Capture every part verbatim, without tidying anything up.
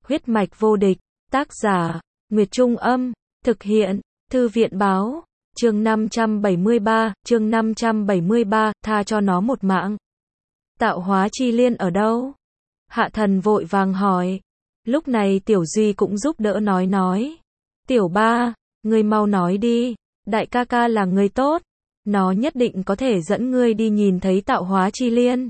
Huyết mạch vô địch, tác giả, Nguyệt Trung Âm, thực hiện, Thư viện Báo, chương năm trăm bảy mươi ba, chương năm trăm bảy mươi ba, tha cho nó một mạng. Tạo hóa chi liên ở đâu? Hạ thần vội vàng hỏi. Lúc này Tiểu Duy cũng giúp đỡ nói nói. Tiểu ba, ngươi mau nói đi, đại ca ca là người tốt, nó nhất định có thể dẫn ngươi đi nhìn thấy tạo hóa chi liên.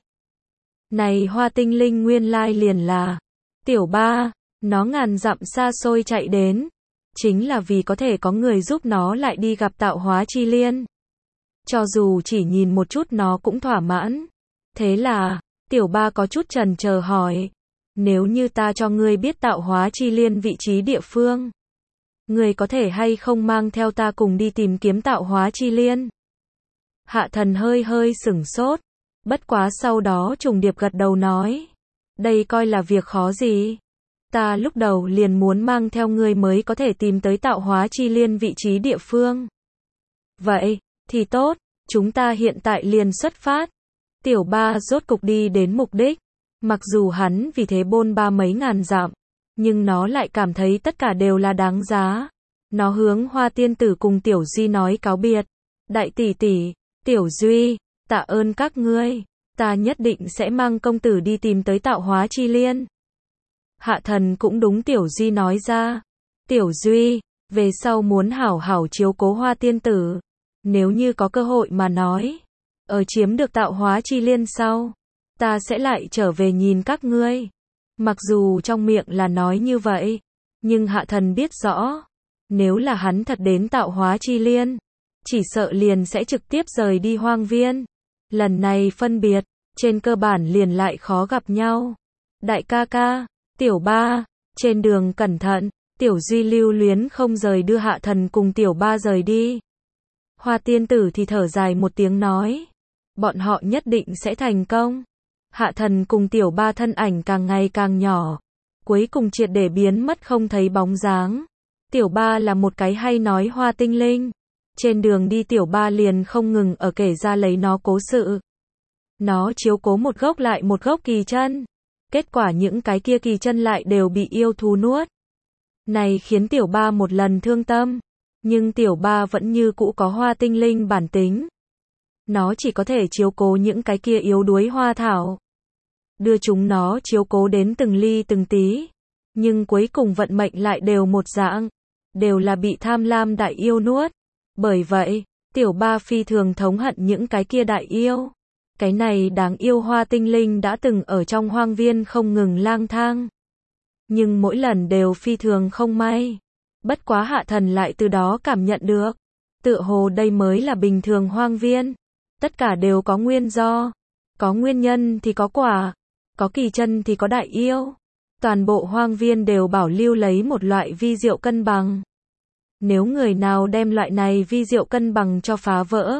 Này hoa tinh linh nguyên lai liền là, tiểu ba, nó ngàn dặm xa xôi chạy đến, chính là vì có thể có người giúp nó lại đi gặp tạo hóa chi liên. Cho dù chỉ nhìn một chút nó cũng thỏa mãn. Thế là, tiểu ba có chút chần chờ hỏi, nếu như ta cho ngươi biết tạo hóa chi liên vị trí địa phương, ngươi có thể hay không mang theo ta cùng đi tìm kiếm tạo hóa chi liên? Hạ thần hơi hơi sửng sốt, bất quá sau đó trùng điệp gật đầu nói, đây coi là việc khó gì. Ta lúc đầu liền muốn mang theo ngươi mới có thể tìm tới tạo hóa chi liên vị trí địa phương. Vậy, thì tốt, chúng ta hiện tại liền xuất phát. Tiểu ba rốt cục đi đến mục đích, mặc dù hắn vì thế bôn ba mấy ngàn dặm, nhưng nó lại cảm thấy tất cả đều là đáng giá. Nó hướng Hoa tiên tử cùng Tiểu Duy nói cáo biệt. Đại tỷ tỷ, Tiểu Duy, tạ ơn các ngươi, ta nhất định sẽ mang công tử đi tìm tới tạo hóa chi liên. Hạ thần cũng đúng Tiểu Duy nói ra. Tiểu Duy, về sau muốn hảo hảo chiếu cố Hoa tiên tử. Nếu như có cơ hội mà nói, ở chiếm được tạo hóa chi liên sau, ta sẽ lại trở về nhìn các ngươi. Mặc dù trong miệng là nói như vậy, nhưng hạ thần biết rõ, nếu là hắn thật đến tạo hóa chi liên, chỉ sợ liền sẽ trực tiếp rời đi hoang viên. Lần này phân biệt, trên cơ bản liền lại khó gặp nhau. Đại ca ca, tiểu ba, trên đường cẩn thận. Tiểu Duy lưu luyến không rời đưa hạ thần cùng tiểu ba rời đi. Hoa tiên tử thì thở dài một tiếng nói, bọn họ nhất định sẽ thành công. Hạ thần cùng tiểu ba thân ảnh càng ngày càng nhỏ, cuối cùng triệt để biến mất không thấy bóng dáng. Tiểu ba là một cái hay nói hoa tinh linh. Trên đường đi tiểu ba liền không ngừng ở kể ra lấy nó cố sự. Nó chiếu cố một gốc lại một gốc kỳ chân. Kết quả những cái kia kỳ chân lại đều bị yêu thú nuốt. Này khiến tiểu ba một lần thương tâm. Nhưng tiểu ba vẫn như cũ có hoa tinh linh bản tính. Nó chỉ có thể chiếu cố những cái kia yếu đuối hoa thảo. Đưa chúng nó chiếu cố đến từng ly từng tí. Nhưng cuối cùng vận mệnh lại đều một dạng. Đều là bị tham lam đại yêu nuốt. Bởi vậy, tiểu ba phi thường thống hận những cái kia đại yêu. Cái này đáng yêu hoa tinh linh đã từng ở trong hoang viên không ngừng lang thang. Nhưng mỗi lần đều phi thường không may. Bất quá hạ thần lại từ đó cảm nhận được. Tựa hồ đây mới là bình thường hoang viên. Tất cả đều có nguyên do. Có nguyên nhân thì có quả. Có kỳ chân thì có đại yêu. Toàn bộ hoang viên đều bảo lưu lấy một loại vi diệu cân bằng. Nếu người nào đem loại này vi diệu cân bằng cho phá vỡ,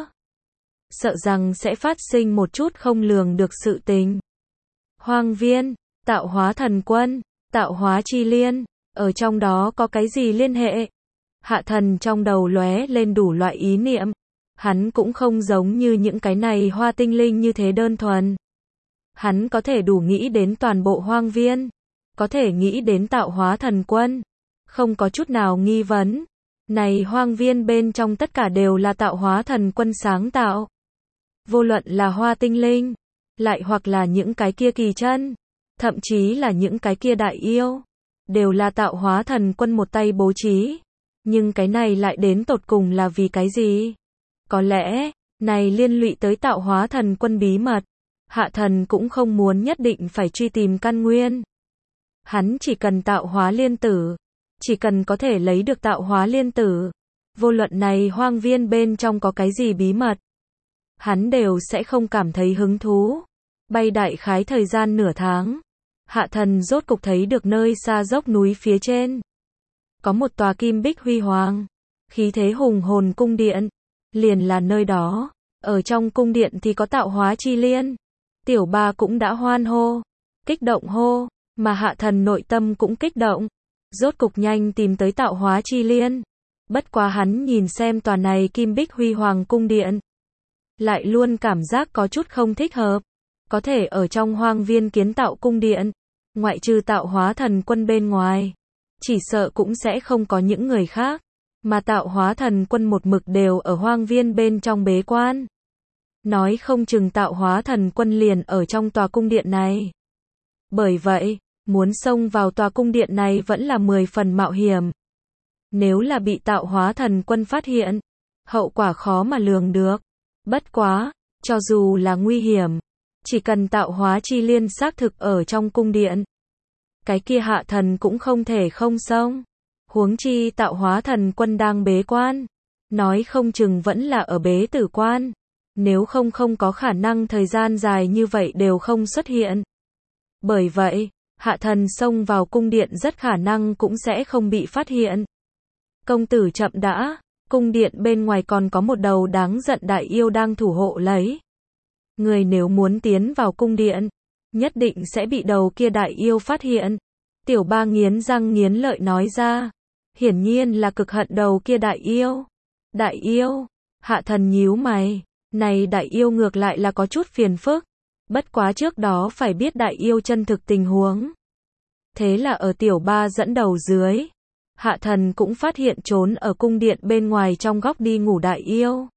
sợ rằng sẽ phát sinh một chút không lường được sự tình. Hoang viên, tạo hóa thần quân, tạo hóa chi liên, ở trong đó có cái gì liên hệ? Hạ thần trong đầu lóe lên đủ loại ý niệm. Hắn cũng không giống như những cái này hoa tinh linh như thế đơn thuần. Hắn có thể đủ nghĩ đến toàn bộ hoang viên, có thể nghĩ đến tạo hóa thần quân, không có chút nào nghi vấn. Này hoang viên bên trong tất cả đều là tạo hóa thần quân sáng tạo. Vô luận là hoa tinh linh, lại hoặc là những cái kia kỳ chân, thậm chí là những cái kia đại yêu, đều là tạo hóa thần quân một tay bố trí. Nhưng cái này lại đến tột cùng là vì cái gì? Có lẽ, này liên lụy tới tạo hóa thần quân bí mật. Hạ thần cũng không muốn nhất định phải truy tìm căn nguyên. Hắn chỉ cần tạo hóa liên tử. Chỉ cần có thể lấy được tạo hóa liên tử. Vô luận này hoang viên bên trong có cái gì bí mật, hắn đều sẽ không cảm thấy hứng thú. Bay đại khái thời gian nửa tháng. Hạ thần rốt cục thấy được nơi xa dốc núi phía trên. Có một tòa kim bích huy hoàng. Khí thế hùng hồn cung điện. Liền là nơi đó. Ở trong cung điện thì có tạo hóa chi liên. Tiểu ba cũng đã hoan hô. Kích động hô. Mà hạ thần nội tâm cũng kích động. Rốt cục nhanh tìm tới tạo hóa chi liên. Bất quá hắn nhìn xem tòa này kim bích huy hoàng cung điện, lại luôn cảm giác có chút không thích hợp. Có thể ở trong hoang viên kiến tạo cung điện, ngoại trừ tạo hóa thần quân bên ngoài, chỉ sợ cũng sẽ không có những người khác, mà tạo hóa thần quân một mực đều ở hoang viên bên trong bế quan. Nói không chừng tạo hóa thần quân liền ở trong tòa cung điện này. Bởi vậy, muốn xông vào tòa cung điện này vẫn là mười phần mạo hiểm. Nếu là bị tạo hóa thần quân phát hiện, hậu quả khó mà lường được. Bất quá, cho dù là nguy hiểm, chỉ cần tạo hóa chi liên xác thực ở trong cung điện, cái kia hạ thần cũng không thể không xông. Huống chi tạo hóa thần quân đang bế quan, nói không chừng vẫn là ở bế tử quan, nếu không không có khả năng thời gian dài như vậy đều không xuất hiện. Bởi vậy, hạ thần xông vào cung điện rất khả năng cũng sẽ không bị phát hiện. Công tử chậm đã, cung điện bên ngoài còn có một đầu đáng giận đại yêu đang thủ hộ lấy. Người nếu muốn tiến vào cung điện, nhất định sẽ bị đầu kia đại yêu phát hiện. Tiểu ba nghiến răng nghiến lợi nói ra. Hiển nhiên là cực hận đầu kia đại yêu. Đại yêu, hạ thần nhíu mày, này đại yêu ngược lại là có chút phiền phức. Bất quá trước đó phải biết đại yêu chân thực tình huống. Thế là ở tiểu ba dẫn đầu dưới, hạ thần cũng phát hiện trốn ở cung điện bên ngoài trong góc đi ngủ đại yêu.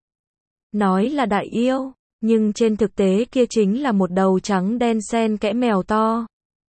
Nói là đại yêu, nhưng trên thực tế kia chính là một đầu trắng đen xen kẽ mèo to.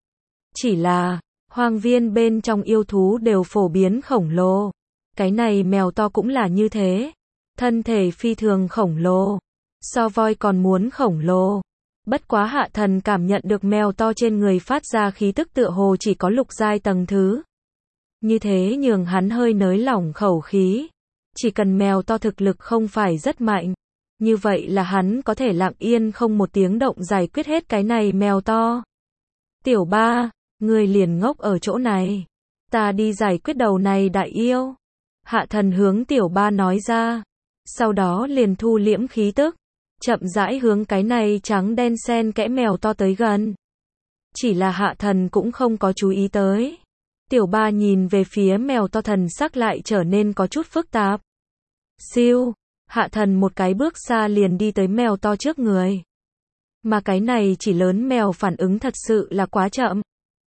Chỉ là, hoang viên bên trong yêu thú đều phổ biến khổng lồ. Cái này mèo to cũng là như thế. Thân thể phi thường khổng lồ. So voi còn muốn khổng lồ. Bất quá hạ thần cảm nhận được mèo to trên người phát ra khí tức tựa hồ chỉ có lục giai tầng thứ. Như thế nhường hắn hơi nới lỏng khẩu khí. Chỉ cần mèo to thực lực không phải rất mạnh. Như vậy là hắn có thể lặng yên không một tiếng động giải quyết hết cái này mèo to. Tiểu ba, người liền ngốc ở chỗ này. Ta đi giải quyết đầu này đại yêu. Hạ thần hướng tiểu ba nói ra. Sau đó liền thu liễm khí tức. Chậm rãi hướng cái này trắng đen xen kẽ mèo to tới gần. Chỉ là hạ thần cũng không có chú ý tới. Tiểu ba nhìn về phía mèo to thần sắc lại trở nên có chút phức tạp. Siêu, hạ thần một cái bước xa liền đi tới mèo to trước người. Mà cái này chỉ lớn mèo phản ứng thật sự là quá chậm.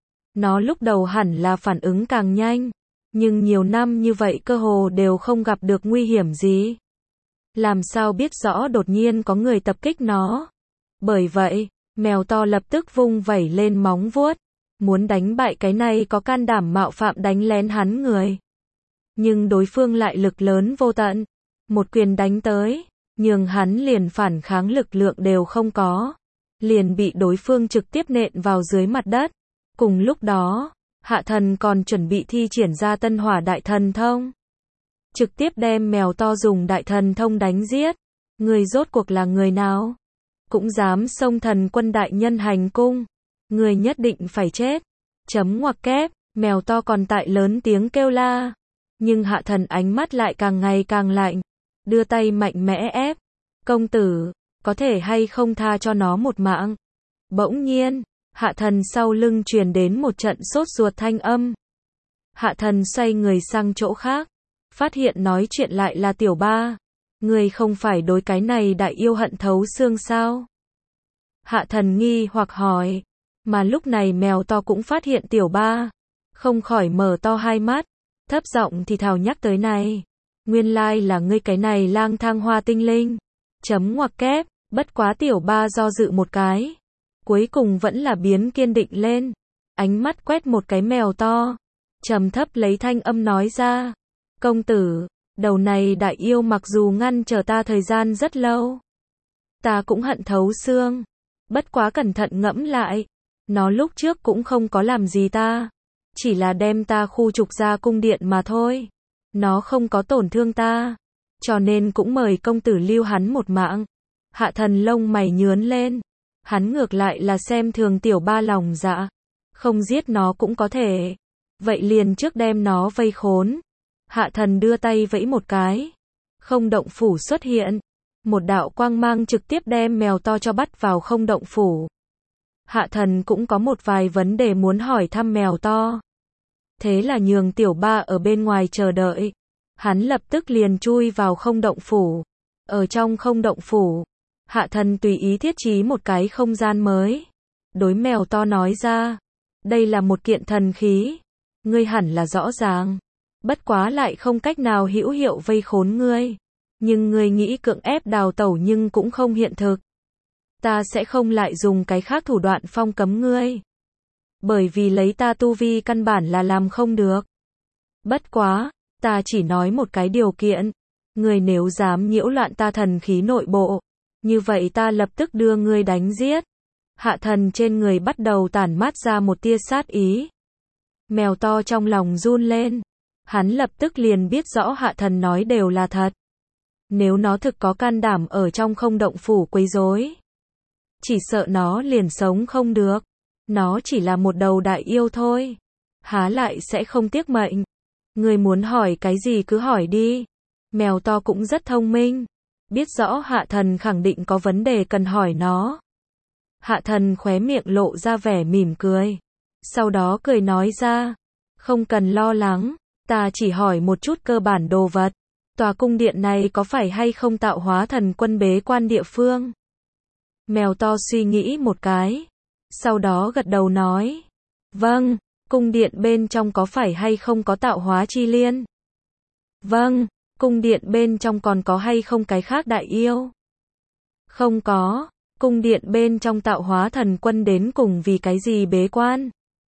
Nó lúc đầu hẳn là phản ứng càng nhanh. Nhưng nhiều năm như vậy cơ hồ đều không gặp được nguy hiểm gì. Làm sao biết rõ đột nhiên có người tập kích nó. Bởi vậy, mèo to lập tức vung vẩy lên móng vuốt. Muốn đánh bại cái này có can đảm mạo phạm đánh lén hắn người. Nhưng đối phương lại lực lớn vô tận. Một quyền đánh tới, nhường hắn liền phản kháng lực lượng đều không có. Liền bị đối phương trực tiếp nện vào dưới mặt đất. Cùng lúc đó, hạ thần còn chuẩn bị thi triển ra tân hỏa đại thần thông. Trực tiếp đem mèo to dùng đại thần thông đánh giết. Người rốt cuộc là người nào? Cũng dám xông thần quân đại nhân hành cung. Người nhất định phải chết. Chấm ngoặc kép, mèo to còn tại lớn tiếng kêu la. Nhưng hạ thần ánh mắt lại càng ngày càng lạnh. Đưa tay mạnh mẽ ép. Công tử, có thể hay không tha cho nó một mạng? Bỗng nhiên, hạ thần sau lưng truyền đến một trận sốt ruột thanh âm. Hạ thần xoay người sang chỗ khác. Phát hiện nói chuyện lại là tiểu ba. Người không phải đối cái này đại yêu hận thấu xương sao? Hạ thần nghi hoặc hỏi. Mà lúc này mèo to cũng phát hiện tiểu ba. Không khỏi mở to hai mắt. Thấp giọng thì thào nhắc tới này. Nguyên lai là ngươi cái này lang thang hoa tinh linh. Chấm ngoặc kép, bất quá tiểu ba do dự một cái. Cuối cùng vẫn là biến kiên định lên. Ánh mắt quét một cái mèo to. Trầm thấp lấy thanh âm nói ra. Công tử, đầu này đại yêu mặc dù ngăn chờ ta thời gian rất lâu. Ta cũng hận thấu xương. Bất quá cẩn thận ngẫm lại. Nó lúc trước cũng không có làm gì ta. Chỉ là đem ta khu trục ra cung điện mà thôi. Nó không có tổn thương ta. Cho nên cũng mời công tử lưu hắn một mạng. Hạ thần lông mày nhướn lên. Hắn ngược lại là xem thường tiểu ba lòng dạ. Không giết nó cũng có thể. Vậy liền trước đem nó vây khốn. Hạ thần đưa tay vẫy một cái. Không động phủ xuất hiện. Một đạo quang mang trực tiếp đem mèo to cho bắt vào không động phủ. Hạ thần cũng có một vài vấn đề muốn hỏi thăm mèo to. Thế là nhường tiểu ba ở bên ngoài chờ đợi. Hắn lập tức liền chui vào không động phủ. Ở trong không động phủ, hạ thần tùy ý thiết trí một cái không gian mới. Đối mèo to nói ra. Đây là một kiện thần khí. Ngươi hẳn là rõ ràng. Bất quá lại không cách nào hữu hiệu vây khốn ngươi. Nhưng ngươi nghĩ cưỡng ép đào tẩu nhưng cũng không hiện thực. Ta sẽ không lại dùng cái khác thủ đoạn phong cấm ngươi. Bởi vì lấy ta tu vi căn bản là làm không được. Bất quá, ta chỉ nói một cái điều kiện. Ngươi nếu dám nhiễu loạn ta thần khí nội bộ, như vậy ta lập tức đưa ngươi đánh giết. Hạ thần trên người bắt đầu tản mát ra một tia sát ý. Mèo to trong lòng run lên. Hắn lập tức liền biết rõ hạ thần nói đều là thật. Nếu nó thực có can đảm ở trong không động phủ quấy rối, chỉ sợ nó liền sống không được. Nó chỉ là một đầu đại yêu thôi. Há lại sẽ không tiếc mệnh. Ngươi muốn hỏi cái gì cứ hỏi đi. Mèo to cũng rất thông minh. Biết rõ hạ thần khẳng định có vấn đề cần hỏi nó. Hạ thần khóe miệng lộ ra vẻ mỉm cười. Sau đó cười nói ra. Không cần lo lắng. Ta chỉ hỏi một chút cơ bản đồ vật. Tòa cung điện này có phải hay không tạo hóa thần quân bế quan địa phương? Mèo to suy nghĩ một cái. Sau đó gật đầu nói. Vâng, cung điện bên trong có phải hay không có tạo hóa chi liên? Vâng, cung điện bên trong còn có hay không cái khác đại yêu? Không có, cung điện bên trong tạo hóa thần quân đến cùng vì cái gì bế quan?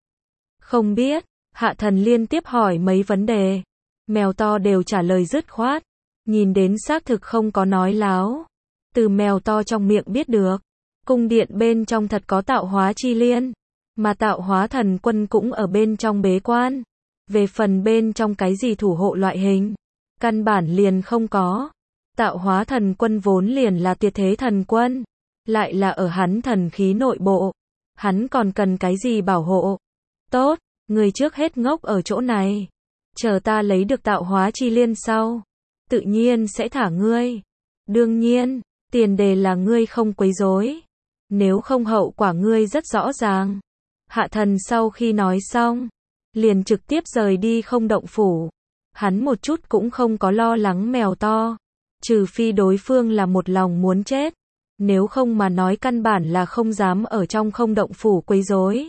Không biết, hạ thần liên tiếp hỏi mấy vấn đề. Mèo to đều trả lời dứt khoát. Nhìn đến xác thực không có nói láo. Từ mèo to trong miệng biết được. Cung điện bên trong thật có tạo hóa chi liên. Mà tạo hóa thần quân cũng ở bên trong bế quan. Về phần bên trong cái gì thủ hộ loại hình, căn bản liền không có. Tạo hóa thần quân vốn liền là tuyệt thế thần quân. Lại là ở hắn thần khí nội bộ. Hắn còn cần cái gì bảo hộ? Tốt, người trước hết ngốc ở chỗ này. Chờ ta lấy được tạo hóa chi liên sau. Tự nhiên sẽ thả ngươi. Đương nhiên, tiền đề là ngươi không quấy rối. Nếu không hậu quả ngươi rất rõ ràng. Hạ thần sau khi nói xong, liền trực tiếp rời đi không động phủ. Hắn một chút cũng không có lo lắng mèo to. Trừ phi đối phương là một lòng muốn chết. Nếu không mà nói căn bản là không dám ở trong không động phủ quấy rối.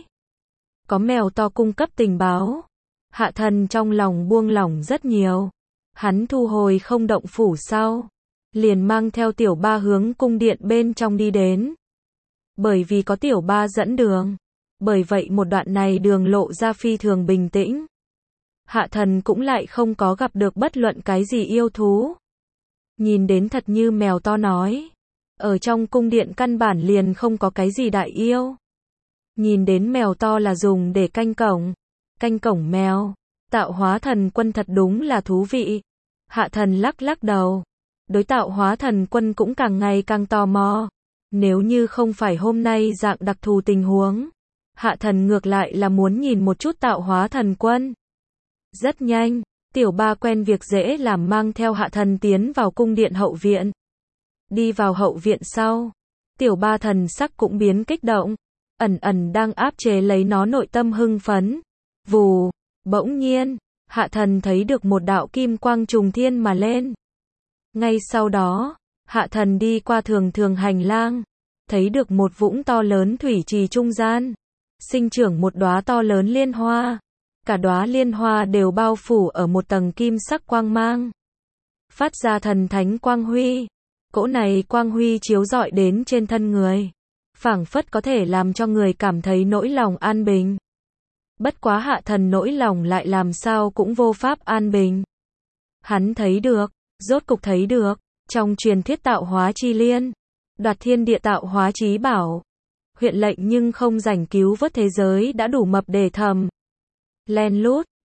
Có mèo to cung cấp tình báo. Hạ thần trong lòng buông lỏng rất nhiều. Hắn thu hồi không động phủ sau. Liền mang theo tiểu ba hướng cung điện bên trong đi đến. Bởi vì có tiểu ba dẫn đường. Bởi vậy một đoạn này đường lộ ra phi thường bình tĩnh. Hạ thần cũng lại không có gặp được bất luận cái gì yêu thú. Nhìn đến thật như mèo to nói. Ở trong cung điện căn bản liền không có cái gì đại yêu. Nhìn đến mèo to là dùng để canh cổng. Canh cổng mèo. Tạo hóa thần quân thật đúng là thú vị. Hạ thần lắc lắc đầu. Đối tạo hóa thần quân cũng càng ngày càng tò mò. Nếu như không phải hôm nay dạng đặc thù tình huống. Hạ thần ngược lại là muốn nhìn một chút tạo hóa thần quân. Rất nhanh, tiểu ba quen việc dễ làm mang theo hạ thần tiến vào cung điện hậu viện. Đi vào hậu viện sau. Tiểu ba thần sắc cũng biến kích động. Ẩn ẩn đang áp chế lấy nó nội tâm hưng phấn. Vù, bỗng nhiên, hạ thần thấy được một đạo kim quang trùng thiên mà lên. Ngay sau đó, hạ thần đi qua thường thường hành lang. Thấy được một vũng to lớn thủy trì trung gian. Sinh trưởng một đóa to lớn liên hoa. Cả đóa liên hoa đều bao phủ ở một tầng kim sắc quang mang. Phát ra thần thánh quang huy. Cỗ này quang huy chiếu rọi đến trên thân người. Phảng phất có thể làm cho người cảm thấy nỗi lòng an bình. Bất quá hạ thần nỗi lòng lại làm sao cũng vô pháp an bình. Hắn thấy được, rốt cục thấy được, trong truyền thuyết tạo hóa chi liên, đoạt thiên địa tạo hóa chí bảo. Huyện lệnh nhưng không rảnh cứu vớt thế giới đã đủ mập để thầm. Len lút,